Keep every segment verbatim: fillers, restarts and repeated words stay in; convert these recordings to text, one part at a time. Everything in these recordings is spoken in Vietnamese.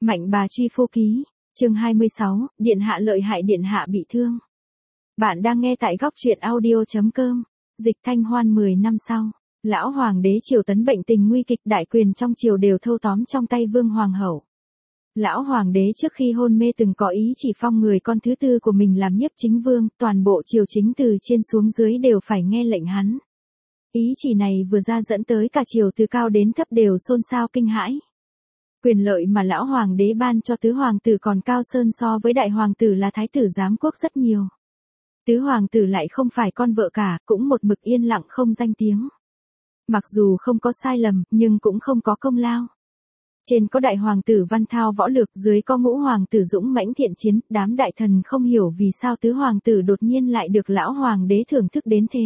Mạnh bà truy phu ký, chương hai mươi sáu, điện hạ lợi hại điện hạ bị thương. Bạn đang nghe tại góc truyện audio.com, dịch Thanh Hoan mười năm sau, lão hoàng đế triều Tấn bệnh tình nguy kịch, đại quyền trong triều đều thâu tóm trong tay vương hoàng hậu. Lão hoàng đế trước khi hôn mê từng có ý chỉ phong người con thứ tư của mình làm nhiếp chính vương, toàn bộ triều chính từ trên xuống dưới đều phải nghe lệnh hắn. Ý chỉ này vừa ra dẫn tới cả triều từ cao đến thấp đều xôn xao kinh hãi. Quyền lợi mà lão hoàng đế ban cho tứ hoàng tử còn cao sơn so với đại hoàng tử là thái tử giám quốc rất nhiều. Tứ hoàng tử lại không phải con vợ cả, cũng một mực yên lặng không danh tiếng. Mặc dù không có sai lầm, nhưng cũng không có công lao. Trên có đại hoàng tử văn thao võ lược, dưới có ngũ hoàng tử dũng mãnh thiện chiến, đám đại thần không hiểu vì sao tứ hoàng tử đột nhiên lại được lão hoàng đế thưởng thức đến thế.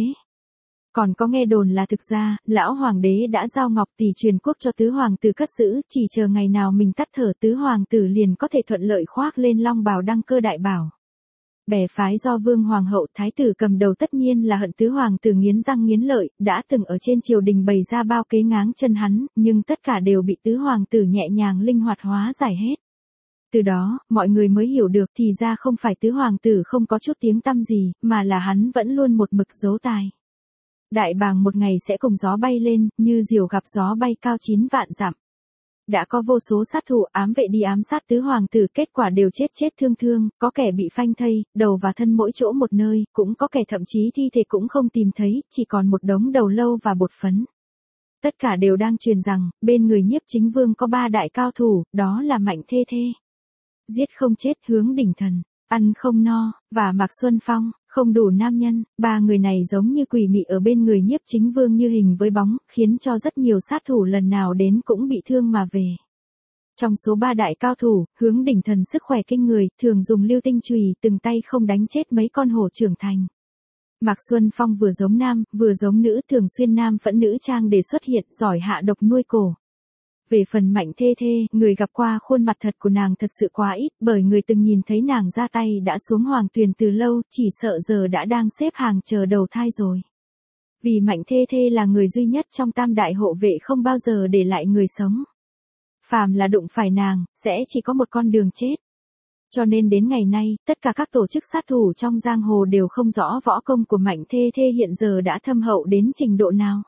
Còn có nghe đồn là thực ra, lão hoàng đế đã giao ngọc tỷ truyền quốc cho tứ hoàng tử cất giữ, chỉ chờ ngày nào mình tắt thở tứ hoàng tử liền có thể thuận lợi khoác lên long bào đăng cơ đại bảo. Bè phái do vương hoàng hậu thái tử cầm đầu tất nhiên là hận tứ hoàng tử nghiến răng nghiến lợi, đã từng ở trên triều đình bày ra bao kế ngáng chân hắn, nhưng tất cả đều bị tứ hoàng tử nhẹ nhàng linh hoạt hóa giải hết. Từ đó, mọi người mới hiểu được thì ra không phải tứ hoàng tử không có chút tiếng tăm gì, mà là hắn vẫn luôn một mực giấu tài. Đại bàng một ngày sẽ cùng gió bay lên, như diều gặp gió bay cao chín vạn dặm. Đã có vô số sát thủ ám vệ đi ám sát tứ hoàng tử, kết quả đều chết chết thương thương, có kẻ bị phanh thây, đầu và thân mỗi chỗ một nơi, cũng có kẻ thậm chí thi thể cũng không tìm thấy, chỉ còn một đống đầu lâu và bột phấn. Tất cả đều đang truyền rằng, bên người nhiếp chính vương có ba đại cao thủ, đó là Mạnh Thê Thê, giết không chết, Hướng Đỉnh Thần, ăn không no, và Mạc Xuân Phong, không đủ nam nhân. Ba người này giống như quỷ mị ở bên người nhiếp chính vương như hình với bóng, khiến cho rất nhiều sát thủ lần nào đến cũng bị thương mà về. Trong số ba đại cao thủ, Hướng Đỉnh Thần sức khỏe kinh người, thường dùng lưu tinh chùy từng tay không đánh chết mấy con hổ trưởng thành. Mạc Xuân Phong vừa giống nam, vừa giống nữ, thường xuyên nam phẫn nữ trang để xuất hiện, giỏi hạ độc nuôi cổ. Về phần Mạnh Thê Thê, người gặp qua khuôn mặt thật của nàng thật sự quá ít, bởi người từng nhìn thấy nàng ra tay đã xuống hoàng tuyền từ lâu, chỉ sợ giờ đã đang xếp hàng chờ đầu thai rồi. Vì Mạnh Thê Thê là người duy nhất trong tam đại hộ vệ không bao giờ để lại người sống. Phàm là đụng phải nàng, sẽ chỉ có một con đường chết. Cho nên đến ngày nay, tất cả các tổ chức sát thủ trong giang hồ đều không rõ võ công của Mạnh Thê Thê hiện giờ đã thâm hậu đến trình độ nào.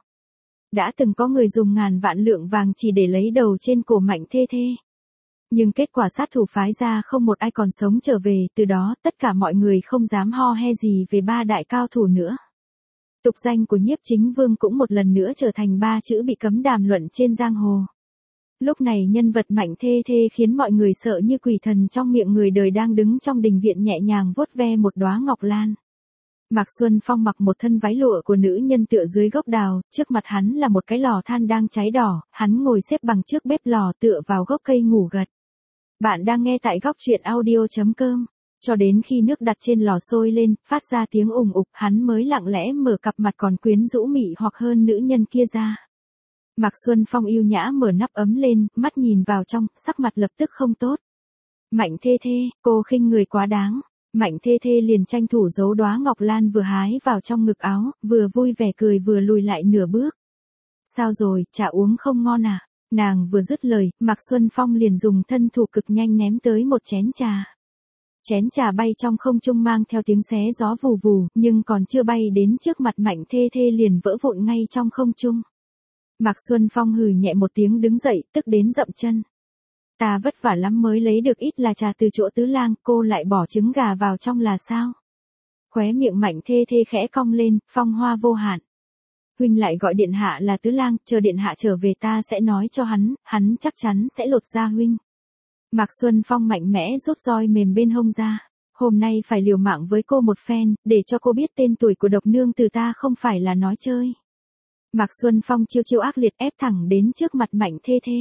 Đã từng có người dùng ngàn vạn lượng vàng chỉ để lấy đầu trên cổ Mạnh Thê Thê. Nhưng kết quả sát thủ phái ra không một ai còn sống trở về, từ đó tất cả mọi người không dám ho he gì về ba đại cao thủ nữa. Tục danh của nhiếp chính vương cũng một lần nữa trở thành ba chữ bị cấm đàm luận trên giang hồ. Lúc này nhân vật Mạnh Thê Thê khiến mọi người sợ như quỷ thần trong miệng người đời đang đứng trong đình viện nhẹ nhàng vuốt ve một đóa ngọc lan. Mạc Xuân Phong mặc một thân váy lụa của nữ nhân tựa dưới gốc đào, trước mặt hắn là một cái lò than đang cháy đỏ, hắn ngồi xếp bằng trước bếp lò tựa vào gốc cây ngủ gật. Bạn đang nghe tại góc truyện audio.com, cho đến khi nước đặt trên lò sôi lên, phát ra tiếng ùng ục, hắn mới lặng lẽ mở cặp mặt còn quyến rũ mị hoặc hơn nữ nhân kia ra. Mạc Xuân Phong yêu nhã mở nắp ấm lên, mắt nhìn vào trong, sắc mặt lập tức không tốt. Mạnh Thê Thê, cô khinh người quá đáng. Mạnh Thê Thê liền tranh thủ giấu đóa ngọc lan vừa hái vào trong ngực áo, vừa vui vẻ cười vừa lùi lại nửa bước. Sao rồi, trà uống không ngon à? Nàng vừa dứt lời, Mạc Xuân Phong liền dùng thân thủ cực nhanh ném tới một chén trà. Chén trà bay trong không trung mang theo tiếng xé gió vù vù, nhưng còn chưa bay đến trước mặt Mạnh Thê Thê liền vỡ vụn ngay trong không trung. Mạc Xuân Phong hừ nhẹ một tiếng đứng dậy, tức đến dậm chân. Ta vất vả lắm mới lấy được ít là trà từ chỗ tứ lang, cô lại bỏ trứng gà vào trong là sao? Khóe miệng Mạnh Thê Thê khẽ cong lên, phong hoa vô hạn. Huynh lại gọi điện hạ là tứ lang, chờ điện hạ trở về ta sẽ nói cho hắn, hắn chắc chắn sẽ lột da huynh. Mạc Xuân Phong mạnh mẽ rút roi mềm bên hông ra. Hôm nay phải liều mạng với cô một phen, để cho cô biết tên tuổi của độc nương từ ta không phải là nói chơi. Mạc Xuân Phong chiêu chiêu ác liệt ép thẳng đến trước mặt Mạnh Thê Thê.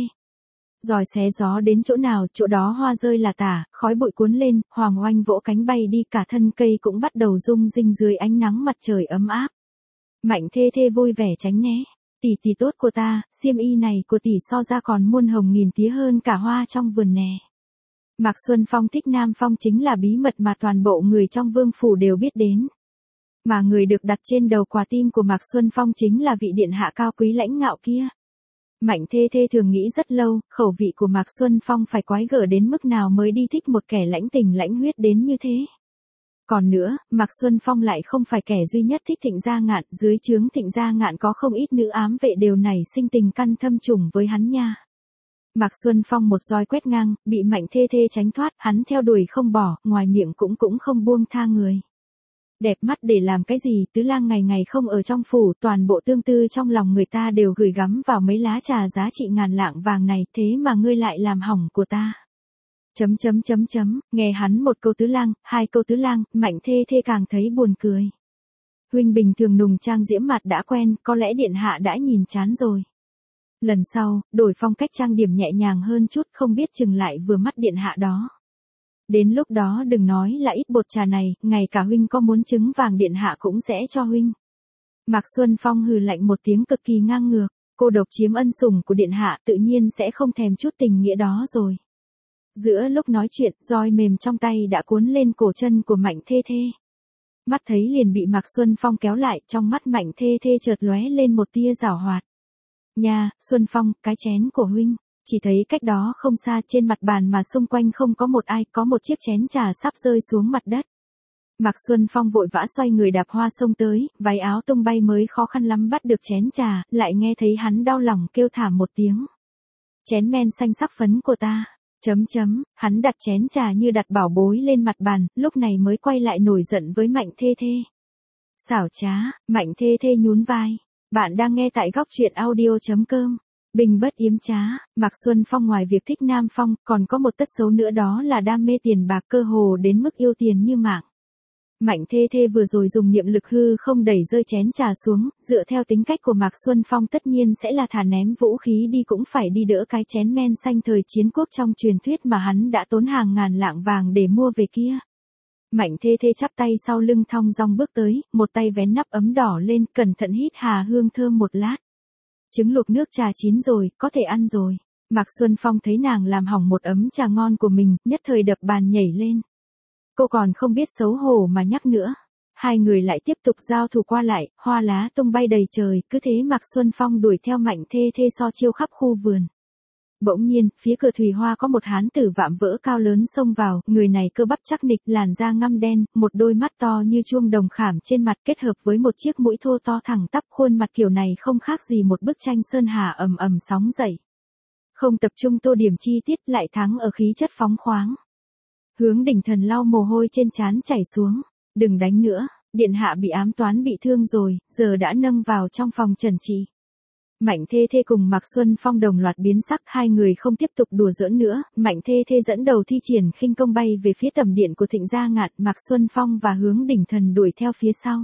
Roi xé gió đến chỗ nào, chỗ đó hoa rơi là tả, khói bụi cuốn lên, hoàng oanh vỗ cánh bay đi, cả thân cây cũng bắt đầu rung rinh dưới ánh nắng mặt trời ấm áp. Mạnh Thê Thê vui vẻ tránh né. Tỷ tỷ tốt của ta, xiêm y này của tỷ so ra còn muôn hồng nghìn tía hơn cả hoa trong vườn nè. Mạc Xuân Phong thích Nam Phong chính là bí mật mà toàn bộ người trong vương phủ đều biết đến. Mà người được đặt trên đầu quả tim của Mạc Xuân Phong chính là vị điện hạ cao quý lãnh ngạo kia. Mạnh Thê Thê thường nghĩ rất lâu, khẩu vị của Mạc Xuân Phong phải quái gở đến mức nào mới đi thích một kẻ lãnh tình lãnh huyết đến như thế. Còn nữa, Mạc Xuân Phong lại không phải kẻ duy nhất thích Thịnh Gia Ngạn, dưới trướng Thịnh Gia Ngạn có không ít nữ ám vệ đều nảy sinh tình căn thâm trùng với hắn nha. Mạc Xuân Phong một roi quét ngang, bị Mạnh Thê Thê tránh thoát, hắn theo đuổi không bỏ, ngoài miệng cũng cũng không buông tha người. Đẹp mắt để làm cái gì, tứ lang ngày ngày không ở trong phủ, toàn bộ tương tư trong lòng người ta đều gửi gắm vào mấy lá trà giá trị ngàn lạng vàng này, thế mà ngươi lại làm hỏng của ta. Chấm chấm chấm chấm, nghe hắn một câu tứ lang, hai câu tứ lang, Mạnh Thê Thê càng thấy buồn cười. Huynh bình thường nùng trang diễm mặt đã quen, có lẽ điện hạ đã nhìn chán rồi. Lần sau, đổi phong cách trang điểm nhẹ nhàng hơn chút, không biết chừng lại vừa mắt điện hạ đó. Đến lúc đó đừng nói là ít bột trà này, ngay cả huynh có muốn trứng vàng điện hạ cũng sẽ cho huynh. Mạc Xuân Phong hừ lạnh một tiếng cực kỳ ngang ngược, cô độc chiếm ân sủng của điện hạ tự nhiên sẽ không thèm chút tình nghĩa đó rồi. Giữa lúc nói chuyện, roi mềm trong tay đã cuốn lên cổ chân của Mạnh Thê Thê. Mắt thấy liền bị Mạc Xuân Phong kéo lại, trong mắt Mạnh Thê Thê chợt lóe lên một tia giảo hoạt. Nha, Xuân Phong, cái chén của huynh. Chỉ thấy cách đó không xa trên mặt bàn mà xung quanh không có một ai, có một chiếc chén trà sắp rơi xuống mặt đất. Mạc Xuân Phong vội vã xoay người đạp hoa xông tới, váy áo tung bay mới khó khăn lắm bắt được chén trà, lại nghe thấy hắn đau lòng kêu thảm một tiếng. Chén men xanh sắc phấn của ta. Chấm chấm, hắn đặt chén trà như đặt bảo bối lên mặt bàn, lúc này mới quay lại nổi giận với Mạnh Thê Thê. Xảo trá, Mạnh Thê Thê nhún vai. Bạn đang nghe tại góc truyện audio chấm com. Bình bất yếm trá, Mạc Xuân Phong ngoài việc thích Nam Phong, còn có một tật xấu nữa đó là đam mê tiền bạc cơ hồ đến mức yêu tiền như mạng. Mạnh Thê Thê vừa rồi dùng niệm lực hư không đẩy rơi chén trà xuống, dựa theo tính cách của Mạc Xuân Phong tất nhiên sẽ là thà ném vũ khí đi cũng phải đi đỡ cái chén men xanh thời chiến quốc trong truyền thuyết mà hắn đã tốn hàng ngàn lạng vàng để mua về kia. Mạnh Thê Thê chắp tay sau lưng thong dong bước tới, một tay vén nắp ấm đỏ lên, cẩn thận hít hà hương thơm một lát. Trứng luộc nước trà chín rồi, có thể ăn rồi. Mạc Xuân Phong thấy nàng làm hỏng một ấm trà ngon của mình, nhất thời đập bàn nhảy lên. Cô còn không biết xấu hổ mà nhắc nữa. Hai người lại tiếp tục giao thủ qua lại, hoa lá tung bay đầy trời, cứ thế Mạc Xuân Phong đuổi theo Mạnh Thê Thê so chiêu khắp khu vườn. Bỗng nhiên, phía cửa thủy hoa có một hán tử vạm vỡ cao lớn xông vào, người này cơ bắp chắc nịch, làn da ngăm đen, một đôi mắt to như chuông đồng khảm trên mặt kết hợp với một chiếc mũi thô to thẳng tắp, khuôn mặt kiểu này không khác gì một bức tranh sơn hà ầm ầm sóng dậy. Không tập trung tô điểm chi tiết lại thắng ở khí chất phóng khoáng. Hướng Đình Thần lau mồ hôi trên trán chảy xuống, đừng đánh nữa, điện hạ bị ám toán bị thương rồi, giờ đã nâng vào trong phòng trần trị. Mạnh Thê Thê cùng Mạc Xuân Phong đồng loạt biến sắc, hai người không tiếp tục đùa giỡn nữa, Mạnh Thê Thê dẫn đầu thi triển khinh công bay về phía tầm điện của Thịnh Gia Ngạn, Mạc Xuân Phong và Hướng Đình Thần đuổi theo phía sau.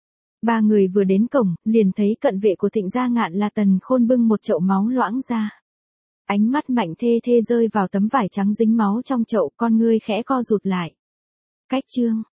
Ba người vừa đến cổng, liền thấy cận vệ của Thịnh Gia Ngạn là Tần Khôn bưng một chậu máu loãng ra. Ánh mắt Mạnh Thê Thê rơi vào tấm vải trắng dính máu trong chậu, con ngươi khẽ co rụt lại. Cách chương